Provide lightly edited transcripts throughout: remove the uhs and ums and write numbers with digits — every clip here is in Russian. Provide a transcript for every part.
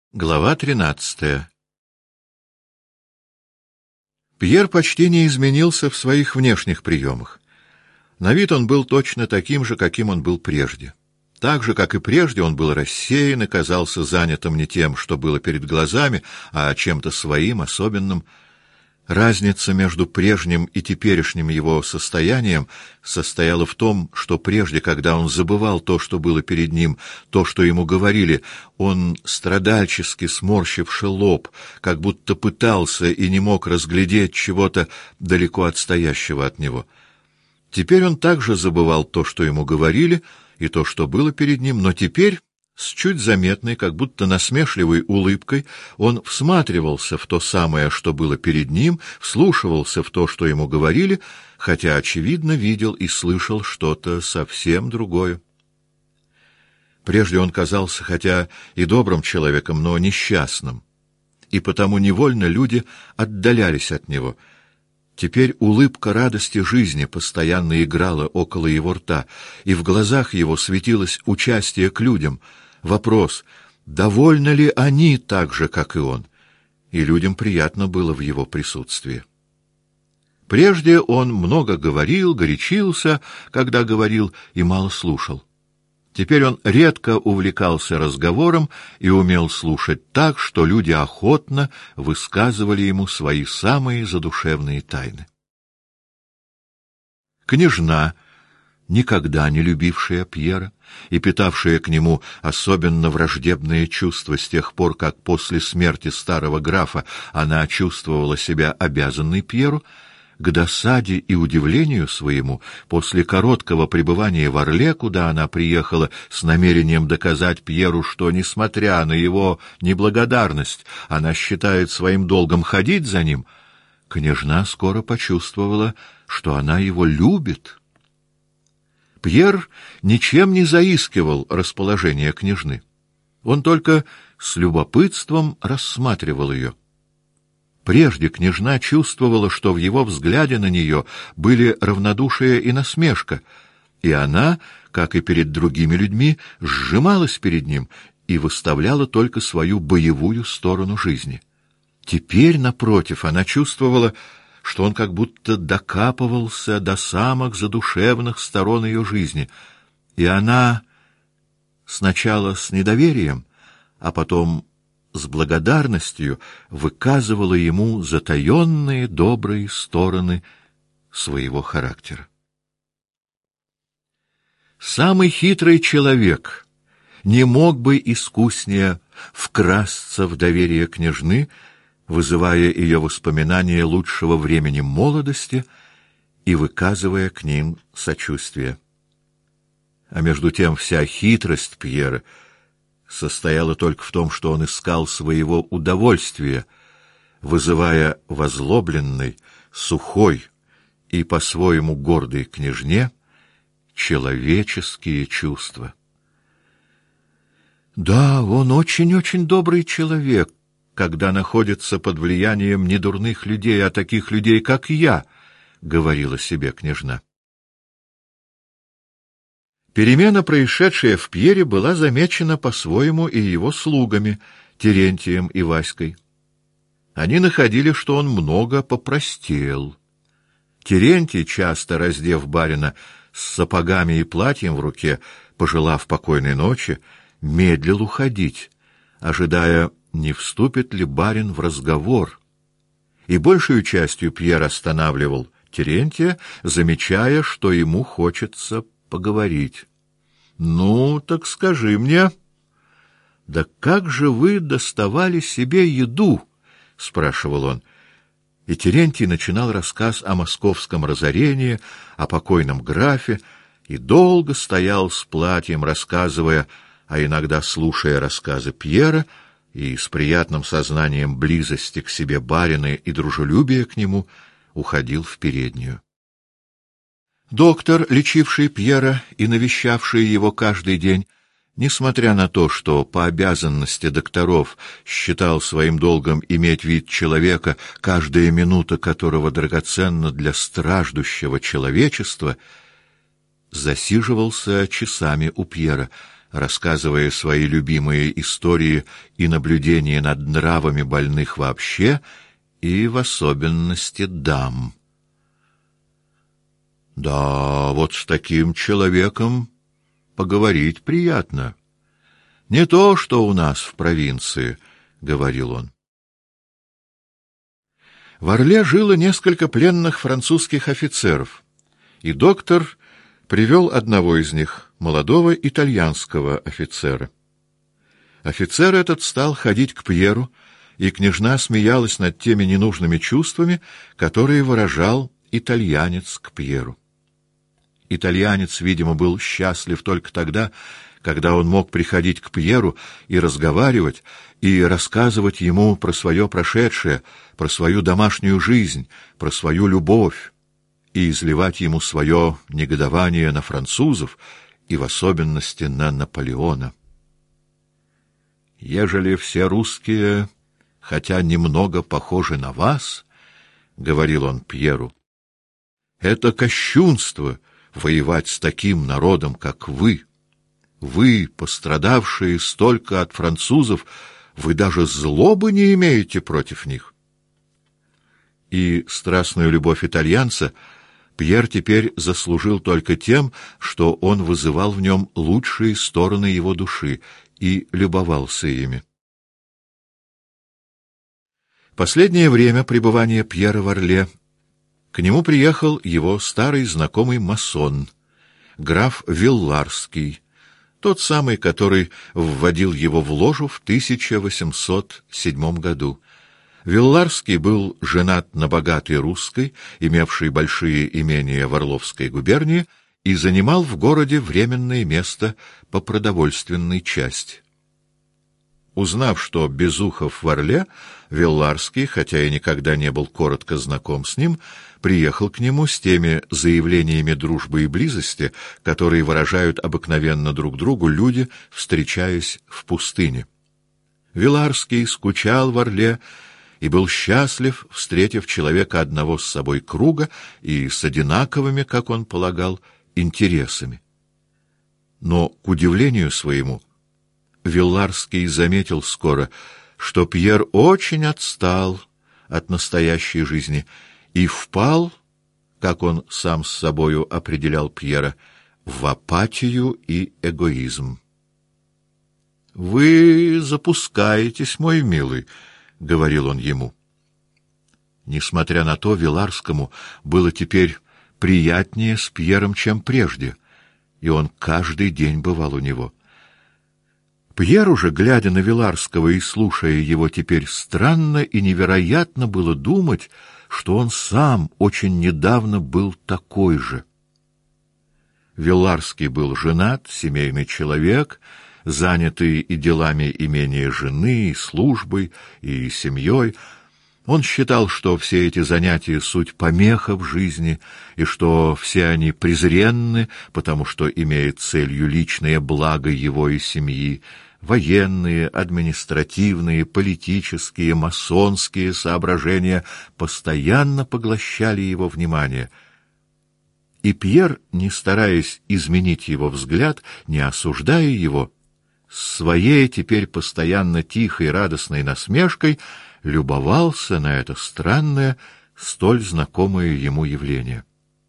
Глава 13. Пьер почти не изменился в своих внешних приемах. На вид он был точно таким же, каким он был прежде. Так же, как и прежде, он был рассеян и казался занятым не тем, что было перед глазами, а чем-то своим, особенным. Разница между прежним и теперешним его состоянием состояла в том, что прежде, когда он забывал то, что было перед ним, то, что ему говорили, он, страдальчески сморщивши лоб, как будто пытался и не мог разглядеть чего-то далеко отстоящего от него. Теперь он также забывал то, что ему говорили, и то, что было перед ним, но теперь, с чуть заметной, как будто насмешливой улыбкой, он всматривался в то самое, что было перед ним, вслушивался в то, что ему говорили, хотя, очевидно, видел и слышал что-то совсем другое. Прежде он казался, хотя и добрым человеком, но несчастным, и потому невольно люди отдалялись от него. Теперь улыбка радости жизни постоянно играла около его рта, и в глазах его светилось участие к людям — вопрос, довольны ли они так же, как и он, и людям приятно было в его присутствии. Прежде он много говорил, горячился, когда говорил, и мало слушал. Теперь он редко увлекался разговором и умел слушать так, что люди охотно высказывали ему свои самые задушевные тайны. Княжна, никогда не любившая Пьера и питавшая к нему особенно враждебные чувства с тех пор, как после смерти старого графа она чувствовала себя обязанной Пьеру, к досаде и удивлению своему, после короткого пребывания в Орле, куда она приехала с намерением доказать Пьеру, что, несмотря на его неблагодарность, она считает своим долгом ходить за ним, княжна скоро почувствовала, что она его любит. Пьер ничем не заискивал расположение княжны. Он только с любопытством рассматривал ее. Прежде княжна чувствовала, что в его взгляде на нее были равнодушие и насмешка, и она, как и перед другими людьми, сжималась перед ним и выставляла только свою боевую сторону жизни. Теперь, напротив, она чувствовала, что он как будто докапывался до самых задушевных сторон ее жизни, и она сначала с недоверием, а потом с благодарностью выказывала ему затаенные добрые стороны своего характера. Самый хитрый человек не мог бы искуснее вкрасться в доверие княжны, вызывая ее воспоминания лучшего времени молодости и выказывая к ним сочувствие. А между тем вся хитрость Пьера состояла только в том, что он искал своего удовольствия, вызывая в озлобленной, сухой и по-своему гордой княжне человеческие чувства. Да, он очень-очень добрый человек, когда находится под влиянием недурных людей, а таких людей, как я, — говорила себе княжна. Перемена, происшедшая в Пьере, была замечена по-своему и его слугами, Терентием и Васькой. Они находили, что он много попростел. Терентий, часто раздев барина с сапогами и платьем в руке, пожелав покойной ночи, медлил уходить, ожидая, не вступит ли барин в разговор. И большую частью Пьер останавливал Терентия, замечая, что ему хочется поговорить. «Ну, так скажи мне, да как же вы доставали себе еду?» — спрашивал он. И Терентий начинал рассказ о московском разорении, о покойном графе, и долго стоял с платьем, рассказывая, а иногда слушая рассказы Пьера, и с приятным сознанием близости к себе барина и дружелюбия к нему уходил в переднюю. Доктор, лечивший Пьера и навещавший его каждый день, несмотря на то, что по обязанности докторов считал своим долгом иметь вид человека, каждая минута которого драгоценна для страждущего человечества, засиживался часами у Пьера, рассказывая свои любимые истории и наблюдения над нравами больных вообще и в особенности дам. Да, вот с таким человеком поговорить приятно. Не то, что у нас в провинции, — говорил он. В Орле жило несколько пленных французских офицеров, и доктор привел одного из них, молодого итальянского офицера. Офицер этот стал ходить к Пьеру, и княжна смеялась над теми ненужными чувствами, которые выражал итальянец к Пьеру. Итальянец, видимо, был счастлив только тогда, когда он мог приходить к Пьеру и разговаривать, и рассказывать ему про свое прошедшее, про свою домашнюю жизнь, про свою любовь, и изливать ему свое негодование на французов и в особенности на Наполеона. «Ежели все русские, хотя немного похожи на вас, — говорил он Пьеру, — это кощунство воевать с таким народом, как вы. Вы, пострадавшие столько от французов, вы даже злобы не имеете против них». И страстную любовь итальянца Пьер теперь заслужил только тем, что он вызывал в нем лучшие стороны его души и любовался ими. Последнее время пребывания Пьера в Орле к нему приехал его старый знакомый масон, граф Вилларский, тот самый, который вводил его в ложу в 1807 году. Вилларский был женат на богатой русской, имевшей большие имения в Орловской губернии, и занимал в городе временное место по продовольственной части. Узнав, что Безухов в Орле, Вилларский, хотя и никогда не был коротко знаком с ним, приехал к нему с теми заявлениями дружбы и близости, которые выражают обыкновенно друг другу люди, встречаясь в пустыне. Вилларский скучал в Орле и был счастлив, встретив человека одного с собой круга и с одинаковыми, как он полагал, интересами. Но, к удивлению своему, Вилларский заметил скоро, что Пьер очень отстал от настоящей жизни и впал, как он сам с собою определял Пьера, в апатию и эгоизм. «Вы запускаетесь, мой милый», — говорил он ему. Несмотря на то, Вилларскому было теперь приятнее с Пьером, чем прежде, и он каждый день бывал у него. Пьеру же, глядя на Вилларского и слушая его теперь, странно и невероятно было думать, что он сам очень недавно был такой же. Вилларский был женат, семейный человек, занятый и делами имения жены, и службой, и семьей. Он считал, что все эти занятия — суть помеха в жизни, и что все они презренны, потому что имеют целью личное благо его и семьи. Военные, административные, политические, масонские соображения постоянно поглощали его внимание. И Пьер, не стараясь изменить его взгляд, не осуждая его, своей теперь постоянно тихой радостной насмешкой любовался на это странное, столь знакомое ему явление.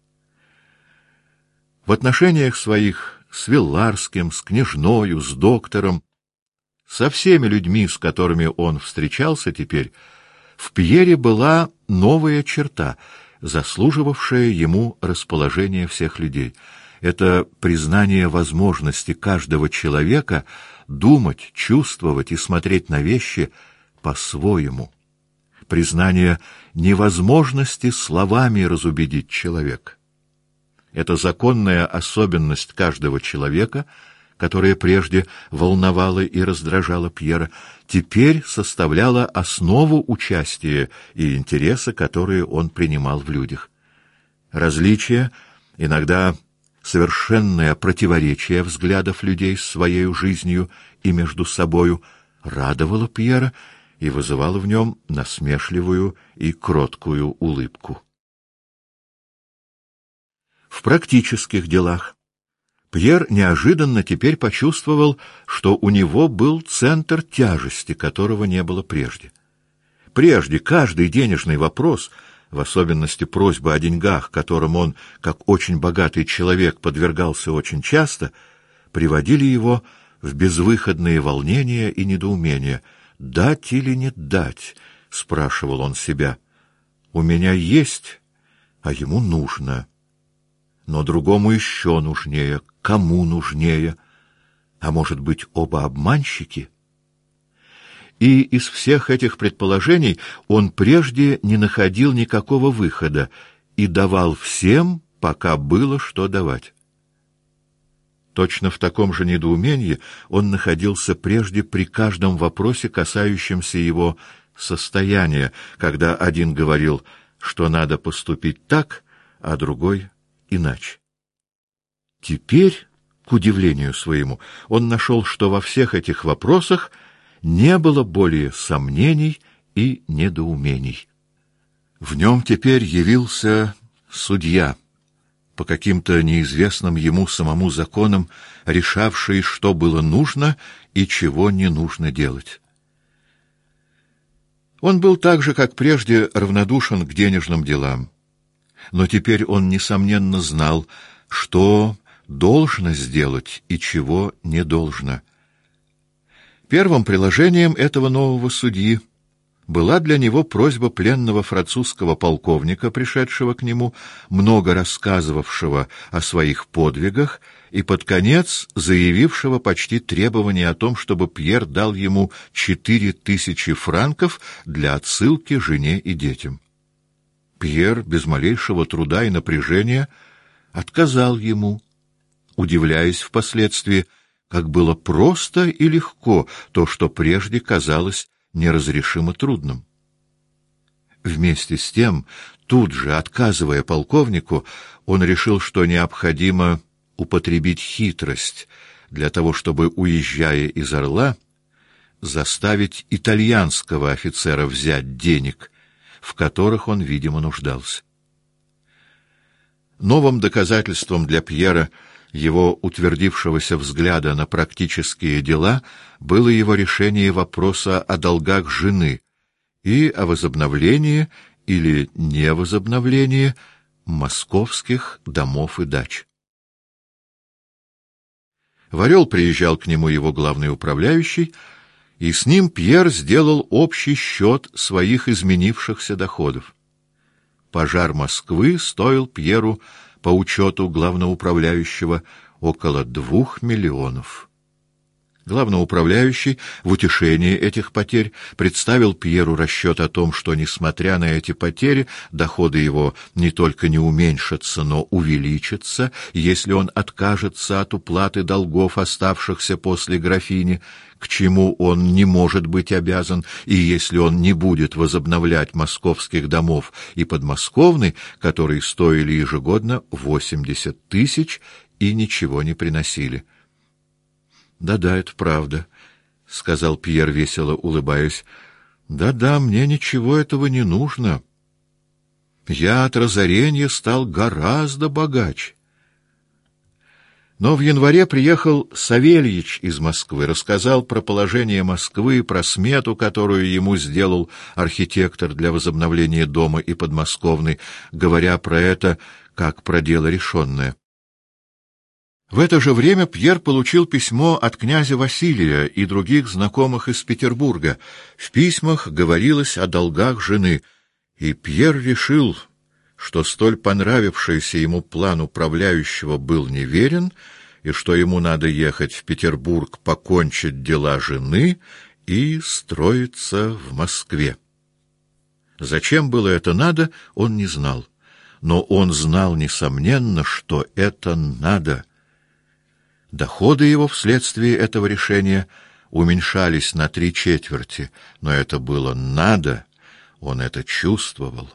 В отношениях своих с Вилларским, с княжною, с доктором, со всеми людьми, с которыми он встречался теперь, в Пьере была новая черта, заслуживавшая ему расположение всех людей. Это признание возможности каждого человека думать, чувствовать и смотреть на вещи по-своему. Признание невозможности словами разубедить человека. Это законная особенность каждого человека, которая прежде волновала и раздражала Пьера, теперь составляла основу участия и интереса, которые он принимал в людях. Различия, иногда совершенное противоречие взглядов людей с своей жизнью и между собою, радовало Пьера и вызывало в нем насмешливую и кроткую улыбку. В практических делах Пьер неожиданно теперь почувствовал, что у него был центр тяжести, которого не было прежде. Прежде каждый денежный вопрос, в особенности просьба о деньгах, которым он, как очень богатый человек, подвергался очень часто, приводили его в безвыходные волнения и недоумения. «Дать или не дать?» — спрашивал он себя. «У меня есть, а ему нужно. Но другому еще нужнее. Кому нужнее? А может быть, оба обманщики?» И из всех этих предположений он прежде не находил никакого выхода и давал всем, пока было что давать. Точно в таком же недоумении он находился прежде при каждом вопросе, касающемся его состояния, когда один говорил, что надо поступить так, а другой иначе. Теперь, к удивлению своему, он нашел, что во всех этих вопросах не было более сомнений и недоумений. В нем теперь явился судья, по каким-то неизвестным ему самому законам, решавший, что было нужно и чего не нужно делать. Он был так же, как прежде, равнодушен к денежным делам, но теперь он, несомненно, знал, что должно сделать и чего не должно. Первым приложением этого нового судьи была для него просьба пленного французского полковника, пришедшего к нему, много рассказывавшего о своих подвигах и под конец заявившего почти требование о том, чтобы Пьер дал ему 4000 франков для отсылки жене и детям. Пьер без малейшего труда и напряжения отказал ему, удивляясь впоследствии, как было просто и легко то, что прежде казалось неразрешимо трудным. Вместе с тем, тут же отказывая полковнику, он решил, что необходимо употребить хитрость для того, чтобы, уезжая из Орла, заставить итальянского офицера взять денег, в которых он, видимо, нуждался. Новым доказательством для Пьера его утвердившегося взгляда на практические дела было его решение вопроса о долгах жены и о возобновлении или невозобновлении московских домов и дач. В Орел приезжал к нему его главный управляющий, и с ним Пьер сделал общий счет своих изменившихся доходов. Пожар Москвы стоил Пьеру, по учету главноуправляющего, около 2 миллионов. Главноуправляющий в утешении этих потерь представил Пьеру расчет о том, что, несмотря на эти потери, доходы его не только не уменьшатся, но увеличатся, если он откажется от уплаты долгов, оставшихся после графини, к чему он не может быть обязан, и если он не будет возобновлять московских домов и подмосковной, которые стоили ежегодно 80 000 и ничего не приносили. «Да-да, это правда», — сказал Пьер, весело улыбаясь. «Да-да, мне ничего этого не нужно. Я от разорения стал гораздо богаче». Но в январе приехал Савельич из Москвы, рассказал про положение Москвы, про смету, которую ему сделал архитектор для возобновления дома и подмосковной, говоря про это как про дело решенное. В это же время Пьер получил письмо от князя Василия и других знакомых из Петербурга. В письмах говорилось о долгах жены, и Пьер решил, что столь понравившийся ему план управляющего был неверен, и что ему надо ехать в Петербург, покончить дела жены и строиться в Москве. Зачем было это надо, он не знал, но он знал, несомненно, что это надо. Доходы его вследствие этого решения уменьшались на 3/4, но это было надо, он это чувствовал.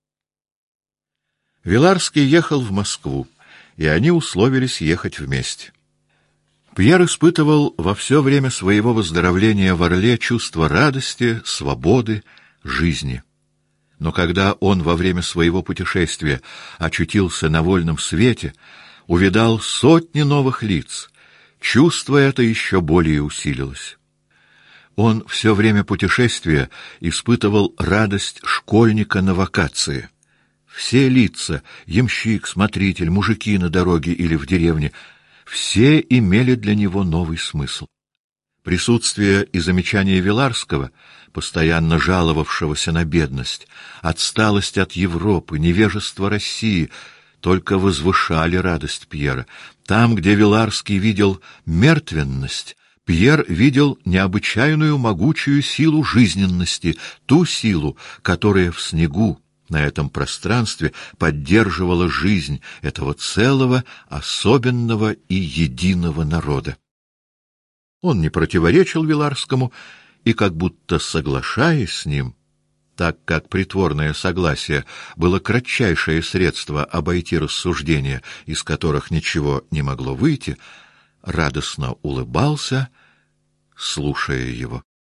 Виларский ехал в Москву, и они условились ехать вместе. Пьер испытывал во все время своего выздоровления в Орле чувство радости, свободы, жизни. Но когда он во время своего путешествия очутился на вольном свете, увидал сотни новых лиц. Чувство это еще более усилилось. Он все время путешествия испытывал радость школьника на вакации. Все лица — ямщик, смотритель, мужики на дороге или в деревне — все имели для него новый смысл. Присутствие и замечания Виларского, постоянно жаловавшегося на бедность, отсталость от Европы, невежество России — только возвышали радость Пьера. Там, где Виларский видел мертвенность, Пьер видел необычайную могучую силу жизненности, ту силу, которая в снегу, на этом пространстве, поддерживала жизнь этого целого, особенного и единого народа. Он не противоречил Виларскому и, как будто соглашаясь с ним, так как притворное согласие было кратчайшее средство обойти рассуждения, из которых ничего не могло выйти, радостно улыбался, слушая его.